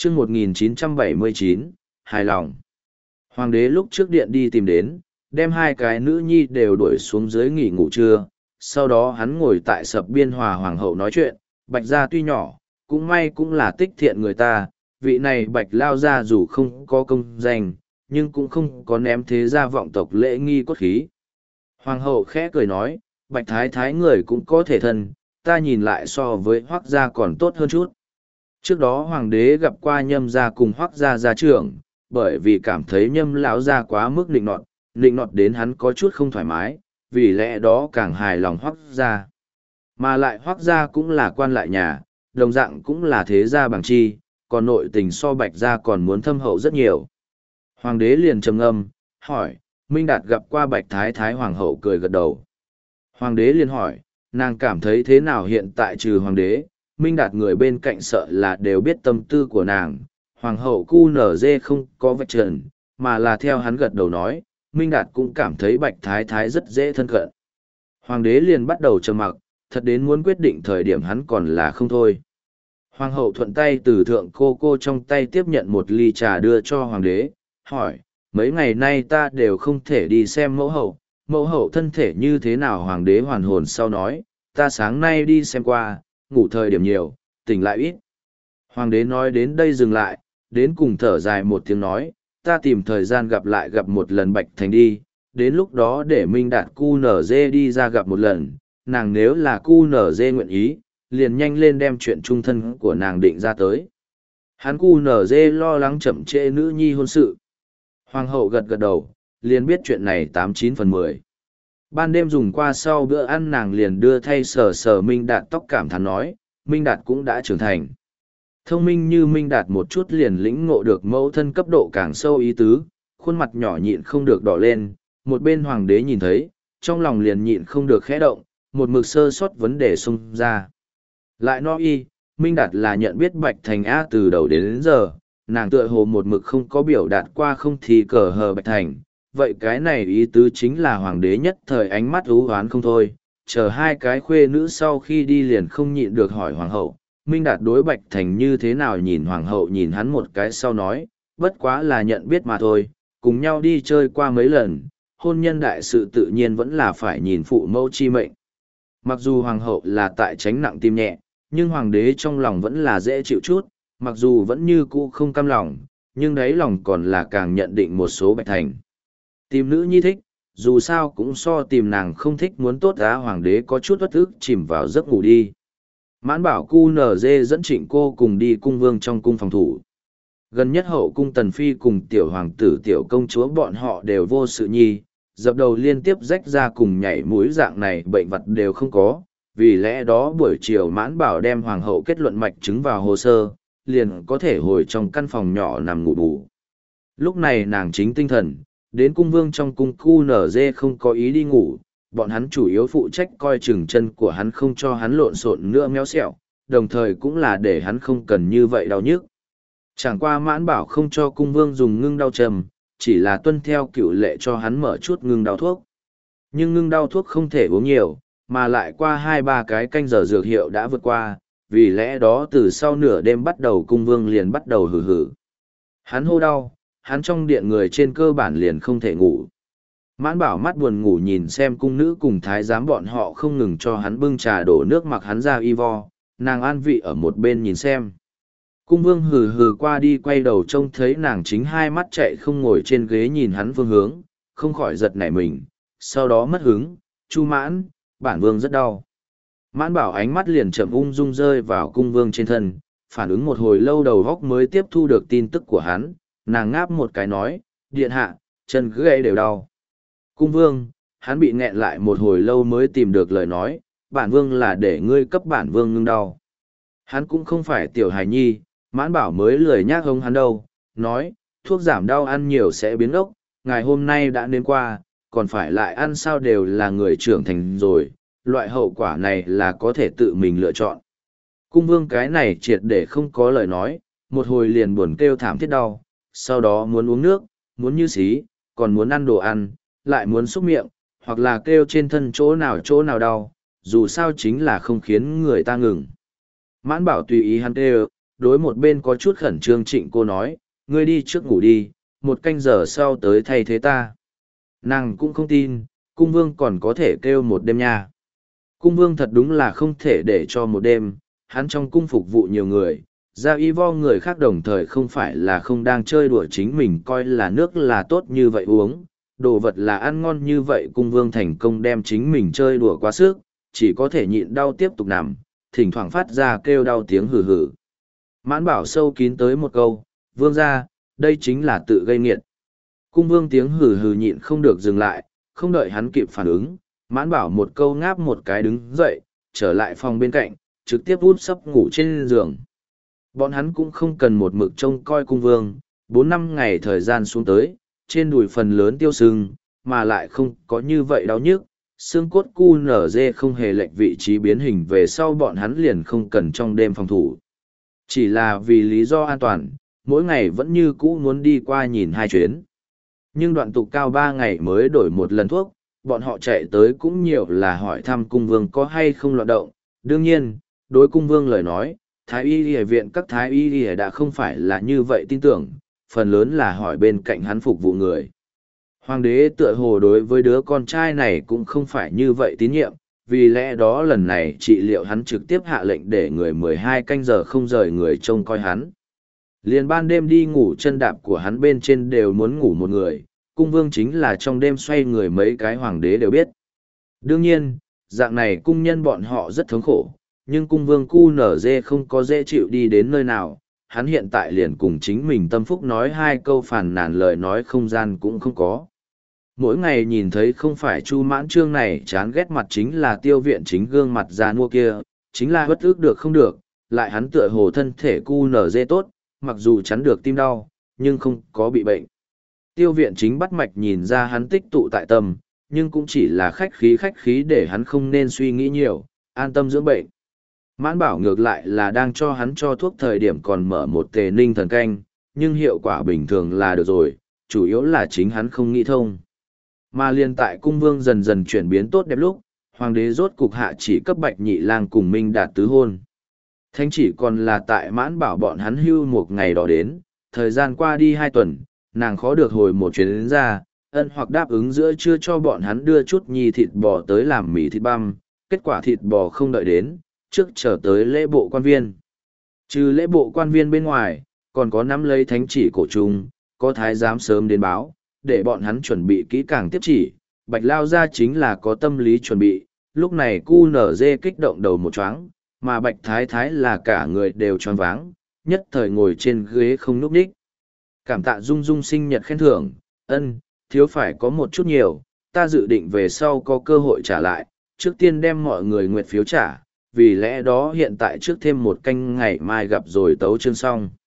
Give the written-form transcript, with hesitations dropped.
chương 1979, hài lòng. Hoàng đế lúc trước điện đi tìm đến, đem hai cái nữ nhi đều đuổi xuống dưới nghỉ ngủ trưa. Sau đó hắn ngồi tại sập biên hòa hoàng hậu nói chuyện, Bạch gia tuy nhỏ, cũng may cũng là tích thiện người ta, vị này Bạch lao gia dù không có công danh, nhưng cũng không có ném thế gia vọng tộc lễ nghi cốt khí. Hoàng hậu khẽ cười nói, Bạch thái thái người cũng có thể thân, ta nhìn lại so với Hoắc gia còn tốt hơn chút. Trước đó hoàng đế gặp qua Nhâm gia cùng Hoắc gia gia trưởng, bởi vì cảm thấy Nhâm lão gia quá mức nịnh nọt đến hắn có chút không thoải mái, vì lẽ đó càng hài lòng Hoắc gia. Mà lại Hoắc gia cũng là quan lại nhà, đồng dạng cũng là thế gia bằng chi, còn nội tình so Bạch gia còn muốn thâm hậu rất nhiều. Hoàng đế liền trầm ngâm, hỏi, Minh Đạt gặp qua Bạch thái thái, hoàng hậu cười gật đầu. Hoàng đế liền hỏi, nàng cảm thấy thế nào hiện tại trừ hoàng đế, Minh Đạt người bên cạnh sợ là đều biết tâm tư của nàng. Hoàng hậu QNZ không có vạch trần, mà là theo hắn gật đầu nói, Minh Đạt cũng cảm thấy Bạch thái thái rất dễ thân cận. Hoàng đế liền bắt đầu trầm mặc, thật đến muốn quyết định thời điểm hắn còn là không thôi. Hoàng hậu thuận tay từ thượng cô trong tay tiếp nhận một ly trà đưa cho hoàng đế, hỏi, mấy ngày nay ta đều không thể đi xem mẫu hậu thân thể như thế nào? Hoàng đế hoàn hồn sau nói, ta sáng nay đi xem qua, ngủ thời điểm nhiều, tỉnh lại ít. Hoàng đế nói đến đây dừng lại, đến cùng thở dài một tiếng nói, ta tìm thời gian gặp một lần Bạch Thành đi, đến lúc đó để Minh Đạt QNZ đi ra gặp một lần, nàng nếu là QNZ nguyện ý, liền nhanh lên đem chuyện trung thân của nàng định ra tới. Hắn QNZ lo lắng chậm trễ nữ nhi hôn sự. Hoàng hậu gật gật đầu, liền biết chuyện này 89/10. Ban đêm dùng qua sau bữa ăn nàng liền đưa thay sờ Minh Đạt tóc, cảm thán nói, Minh Đạt cũng đã trưởng thành. Thông minh như Minh Đạt một chút liền lĩnh ngộ được mẫu thân cấp độ càng sâu ý tứ, khuôn mặt nhỏ nhịn không được đỏ lên, một bên hoàng đế nhìn thấy, trong lòng liền nhịn không được khẽ động, một mực sơ sót vấn đề xông ra. Lại nói Minh Đạt là nhận biết Bạch Thành A từ đầu đến giờ, nàng tựa hồ một mực không có biểu đạt qua không thì cờ hờ Bạch Thành, vậy cái này ý tứ chính là hoàng đế nhất thời ánh mắt ú hoán không thôi, chờ hai cái khuê nữ sau khi đi liền không nhịn được hỏi hoàng hậu, Minh Đạt đối Bạch Thành như thế nào? Nhìn hoàng hậu nhìn hắn một cái sau nói, bất quá là nhận biết mà thôi, cùng nhau đi chơi qua mấy lần, hôn nhân đại sự tự nhiên vẫn là phải nhìn phụ mẫu chi mệnh. Mặc dù hoàng hậu là tại tránh nặng tim nhẹ, nhưng hoàng đế trong lòng vẫn là dễ chịu chút, mặc dù vẫn như cũ không cam lòng, nhưng đáy lòng còn là càng nhận định một số Bạch Thành. Tìm nữ nhi thích, dù sao cũng so tìm nàng không thích muốn tốt á. Hoàng đế có chút uất ức chìm vào giấc ngủ đi. Mãn bảo QNZ dẫn Trịnh cô cùng đi cung vương trong cung phòng thủ. Gần nhất hậu cung Tần Phi cùng tiểu hoàng tử tiểu công chúa bọn họ đều vô sự nhi, dập đầu liên tiếp rách ra cùng nhảy mũi dạng này bệnh vật đều không có, vì lẽ đó buổi chiều Mãn bảo đem hoàng hậu kết luận mạch chứng vào hồ sơ, liền có thể hồi trong căn phòng nhỏ nằm ngủ bù. Lúc này nàng chính tinh thần, đến cung vương trong cung QNZ không có ý đi ngủ, bọn hắn chủ yếu phụ trách coi chừng chân của hắn không cho hắn lộn xộn nữa méo xẹo, đồng thời cũng là để hắn không cần như vậy đau nhức. Chẳng qua Mãn bảo không cho cung vương dùng ngưng đau trầm, chỉ là tuân theo cựu lệ cho hắn mở chút ngưng đau thuốc. Nhưng ngưng đau thuốc không thể uống nhiều, mà lại qua 2-3 cái canh giờ dược hiệu đã vượt qua, vì lẽ đó từ sau nửa đêm bắt đầu cung vương liền bắt đầu hử hử. Hắn hô đau, hắn trong điện người trên cơ bản liền không thể ngủ. Mãn bảo mắt buồn ngủ nhìn xem cung nữ cùng thái giám bọn họ không ngừng cho hắn bưng trà đổ nước mặc hắn ra y vo, nàng an vị ở một bên nhìn xem. Cung vương hừ hừ qua đi quay đầu trông thấy nàng chính hai mắt chạy không ngồi trên ghế nhìn hắn phương hướng, không khỏi giật nảy mình, sau đó mất hứng, Chu Mãn, bản vương rất đau. Mãn bảo ánh mắt liền chậm ung dung rơi vào cung vương trên thân, phản ứng một hồi lâu đầu góc mới tiếp thu được tin tức của hắn, nàng ngáp một cái nói, điện hạ, chân gãy đều đau. Cung vương, hắn bị nghẹn lại một hồi lâu mới tìm được lời nói, bản vương là để ngươi cấp bản vương ngưng đau. Hắn cũng không phải tiểu hài nhi, Mãn bảo mới lười nhác hông hắn đâu, nói, thuốc giảm đau ăn nhiều sẽ biến ốc, ngày hôm nay đã đến qua, còn phải lại ăn sao? Đều là người trưởng thành rồi, loại hậu quả này là có thể tự mình lựa chọn. Cung vương cái này triệt để không có lời nói, một hồi liền buồn kêu thảm thiết đau, sau đó muốn uống nước, muốn như xí, còn muốn ăn đồ ăn, lại muốn xúc miệng, hoặc là kêu trên thân chỗ nào đau, dù sao chính là không khiến người ta ngừng. Mãn bảo tùy ý hắn kêu, đối một bên có chút khẩn trương Trịnh cô nói, ngươi đi trước ngủ đi, 1 canh giờ sau tới thay thế ta. Nàng cũng không tin, cung vương còn có thể kêu một đêm nha. Cung vương thật đúng là không thể để cho một đêm, hắn trong cung phục vụ nhiều người, ra y vo người khác đồng thời không phải là không đang chơi đùa chính mình coi là nước là tốt như vậy uống, đồ vật là ăn ngon như vậy cung vương thành công đem chính mình chơi đùa quá sức, chỉ có thể nhịn đau tiếp tục nằm, thỉnh thoảng phát ra kêu đau tiếng hừ hừ. Mãn bảo sâu kín tới một câu, vương ra, đây chính là tự gây nghiệt. Cung vương tiếng hừ hừ nhịn không được dừng lại, không đợi hắn kịp phản ứng, mãn bảo một câu ngáp một cái đứng dậy, trở lại phòng bên cạnh, trực tiếp út sấp ngủ trên giường. Bọn hắn cũng không cần một mực trông coi cung vương, 4-5 ngày thời gian xuống tới, trên đùi phần lớn tiêu sưng, mà lại không có như vậy đau nhức. Xương cốt cu nở dê không hề lệch vị trí biến hình về sau bọn hắn liền không cần trong đêm phòng thủ. Chỉ là vì lý do an toàn, mỗi ngày vẫn như cũ muốn đi qua nhìn 2 chuyến. Nhưng đoạn tục cao 3 ngày mới đổi một lần thuốc, bọn họ chạy tới cũng nhiều là hỏi thăm cung vương có hay không loạn động. Đương nhiên, đối cung vương lời nói, thái y y viện các thái y y đã không phải là như vậy tin tưởng, phần lớn là hỏi bên cạnh hắn phục vụ người. Hoàng đế tựa hồ đối với đứa con trai này cũng không phải như vậy tín nhiệm, vì lẽ đó lần này trị liệu hắn trực tiếp hạ lệnh để người 12 canh giờ không rời người trông coi hắn. Liền ban đêm đi ngủ chân đạp của hắn bên trên đều muốn ngủ một người, cung vương chính là trong đêm xoay người mấy cái hoàng đế đều biết. Đương nhiên, dạng này cung nhân bọn họ rất thống khổ, nhưng cung vương cu nở dê không có dễ chịu đi đến nơi nào, hắn hiện tại liền cùng chính mình tâm phúc nói 2 câu phàn nàn lời nói không gian cũng không có. Mỗi ngày nhìn thấy không phải Chu Mãn Trương này chán ghét mặt chính là Tiêu Viện Chính gương mặt già nua kia, chính là bất ức được không được, lại hắn tựa hồ thân thể cu nở dê tốt, mặc dù chắn được tim đau, nhưng không có bị bệnh. Tiêu Viện Chính bắt mạch nhìn ra hắn tích tụ tại tâm, nhưng cũng chỉ là khách khí để hắn không nên suy nghĩ nhiều, an tâm dưỡng bệnh. Mãn Bảo ngược lại là đang cho hắn cho thuốc thời điểm còn mở một tề ninh thần canh, nhưng hiệu quả bình thường là được rồi, chủ yếu là chính hắn không nghĩ thông. Mà liên tại cung vương dần dần chuyển biến tốt đẹp lúc, hoàng đế rốt cục hạ chỉ cấp Bạch Nhị Lang cùng Minh Đạt tứ hôn. Thánh chỉ còn là tại Mãn Bảo bọn hắn hưu một ngày đó đến, thời gian qua đi 2 tuần, nàng khó được hồi một chuyến đến ra, ân hoặc đáp ứng giữa trưa cho bọn hắn đưa chút nhi thịt bò tới làm mì thịt băm, kết quả thịt bò không đợi đến, trước chờ tới lễ bộ quan viên. Trừ lễ bộ quan viên bên ngoài, còn có nắm lấy thánh chỉ cổ trung, có thái giám sớm đến báo, để bọn hắn chuẩn bị kỹ càng tiếp chỉ. Bạch Lao gia chính là có tâm lý chuẩn bị, lúc này cu nở dê kích động đầu một choáng, mà Bạch Thái Thái là cả người đều choáng váng, nhất thời ngồi trên ghế không nhúc nhích. Cảm tạ Dung Dung sinh nhật khen thưởng, ân, thiếu phải có một chút nhiều, ta dự định về sau có cơ hội trả lại, trước tiên đem mọi người nguyện phiếu trả, vì lẽ đó hiện tại trước thêm 1 canh ngày mai gặp rồi tấu chương xong.